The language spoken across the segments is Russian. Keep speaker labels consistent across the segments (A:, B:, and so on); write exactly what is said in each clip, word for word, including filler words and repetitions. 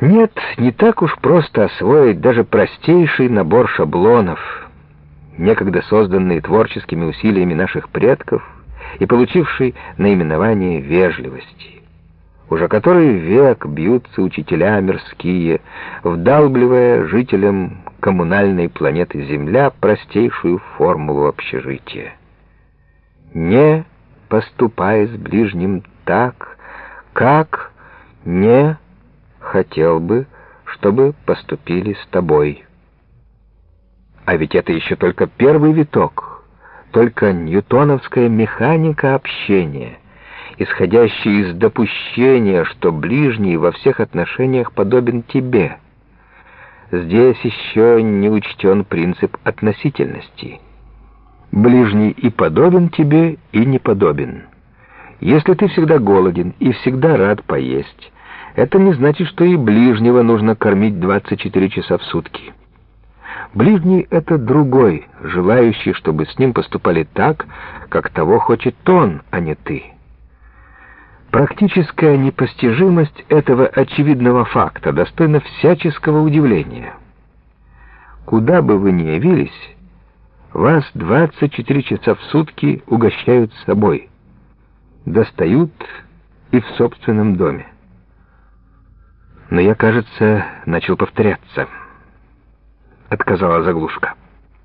A: Нет, не так уж просто освоить даже простейший набор шаблонов, некогда созданные творческими усилиями наших предков и получивший наименование вежливости. Уже который век бьются учителя мирские, вдалбливая жителям коммунальной планеты Земля простейшую формулу общежития. Не поступай с ближним так, как не хотел бы, чтобы поступили с тобой. А ведь это еще только первый виток, только ньютоновская механика общения, исходящая из допущения, что ближний во всех отношениях подобен тебе. Здесь еще не учтен принцип относительности. Ближний и подобен тебе, и не подобен. Если ты всегда голоден и всегда рад поесть, это не значит, что и ближнего нужно кормить двадцать четыре часа в сутки. Ближний — это другой, желающий, чтобы с ним поступали так, как того хочет он, а не ты. Практическая непостижимость этого очевидного факта достойна всяческого удивления. Куда бы вы ни явились, вас двадцать четыре часа в сутки угощают собой, достают и в собственном доме. Но я, кажется, начал повторяться. Отказала заглушка.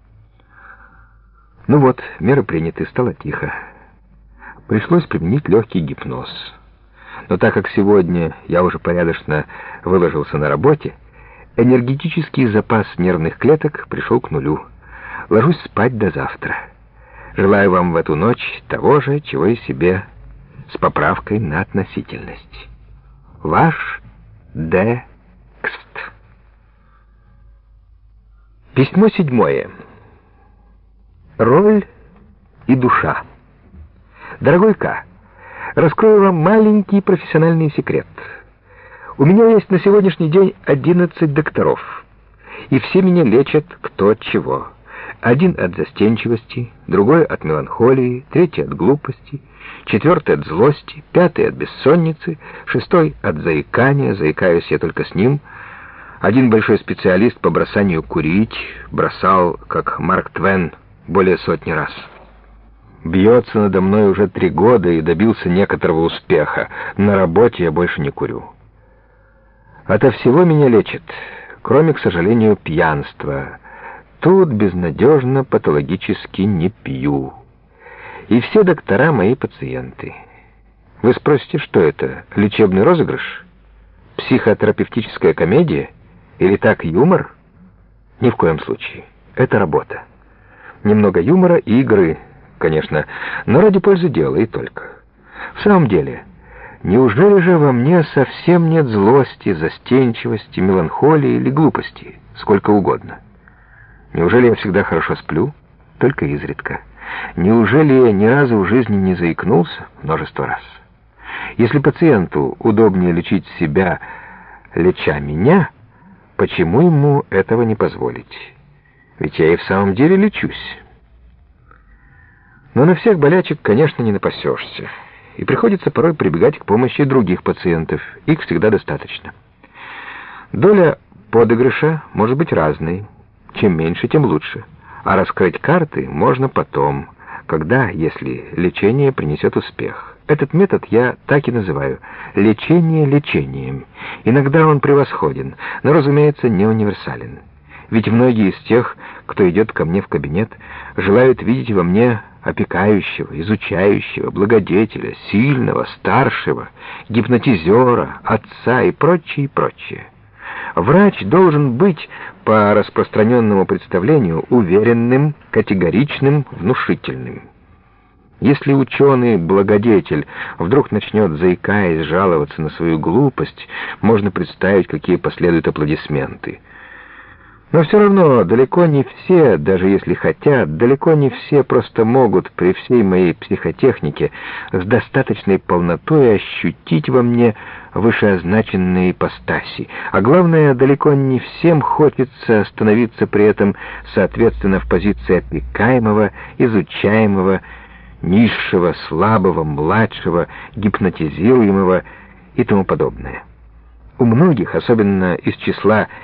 A: Ну вот, меры приняты, стало тихо. Пришлось применить легкий гипноз. Но так как сегодня я уже порядочно выложился на работе, энергетический запас нервных клеток пришел к нулю. Ложусь спать до завтра. Желаю вам в эту ночь того же, чего и себе, с поправкой на относительность. Ваш Д. Кст. Письмо седьмое. Роль и душа. Дорогой К., раскрою вам маленький профессиональный секрет. У меня есть на сегодняшний день одиннадцать докторов, и все меня лечат кто от чего. Один от застенчивости, другой от меланхолии, третий от глупости, четвертый от злости, пятый от бессонницы, шестой от заикания, заикаюсь я только с ним. Один большой специалист по бросанию курить, бросал, как Марк Твен, более сотни раз. Бьется надо мной уже три года и добился некоторого успеха. На работе я больше не курю. Ото всего меня лечат, кроме, к сожалению, пьянства. Тут безнадежно патологически не пью. И все доктора мои пациенты. Вы спросите, что это? Лечебный розыгрыш? Психотерапевтическая комедия? Или так юмор? Ни в коем случае. Это работа. Немного юмора и игры, конечно, но ради пользы дела и только. В самом деле, неужели же во мне совсем нет злости, застенчивости, меланхолии или глупости? Сколько угодно. Неужели я всегда хорошо сплю? Только изредка. Неужели я ни разу в жизни не заикнулся? Множество раз. Если пациенту удобнее лечить себя, леча меня, почему ему этого не позволить? Ведь я и в самом деле лечусь. Но на всех болячек, конечно, не напасешься. И приходится порой прибегать к помощи других пациентов. Их всегда достаточно. Доля подыгрыша может быть разной. Чем меньше, тем лучше. А раскрыть карты можно потом, когда, если лечение принесет успех. Этот метод я так и называю — лечение лечением. Иногда он превосходен, но, разумеется, не универсален. Ведь многие из тех, кто идет ко мне в кабинет, желают видеть во мне опекающего, изучающего, благодетеля, сильного, старшего, гипнотизера, отца и прочее, и прочее. Врач должен быть, по распространенному представлению, уверенным, категоричным, внушительным. Если ученый-благодетель вдруг начнет, заикаясь, жаловаться на свою глупость, можно представить, какие последуют аплодисменты. Но все равно далеко не все, даже если хотят, далеко не все просто могут при всей моей психотехнике с достаточной полнотой ощутить во мне вышеозначенные ипостаси. А главное, далеко не всем хочется становиться при этом соответственно в позиции опекаемого, изучаемого, низшего, слабого, младшего, гипнотизируемого и тому подобное. У многих, особенно из числа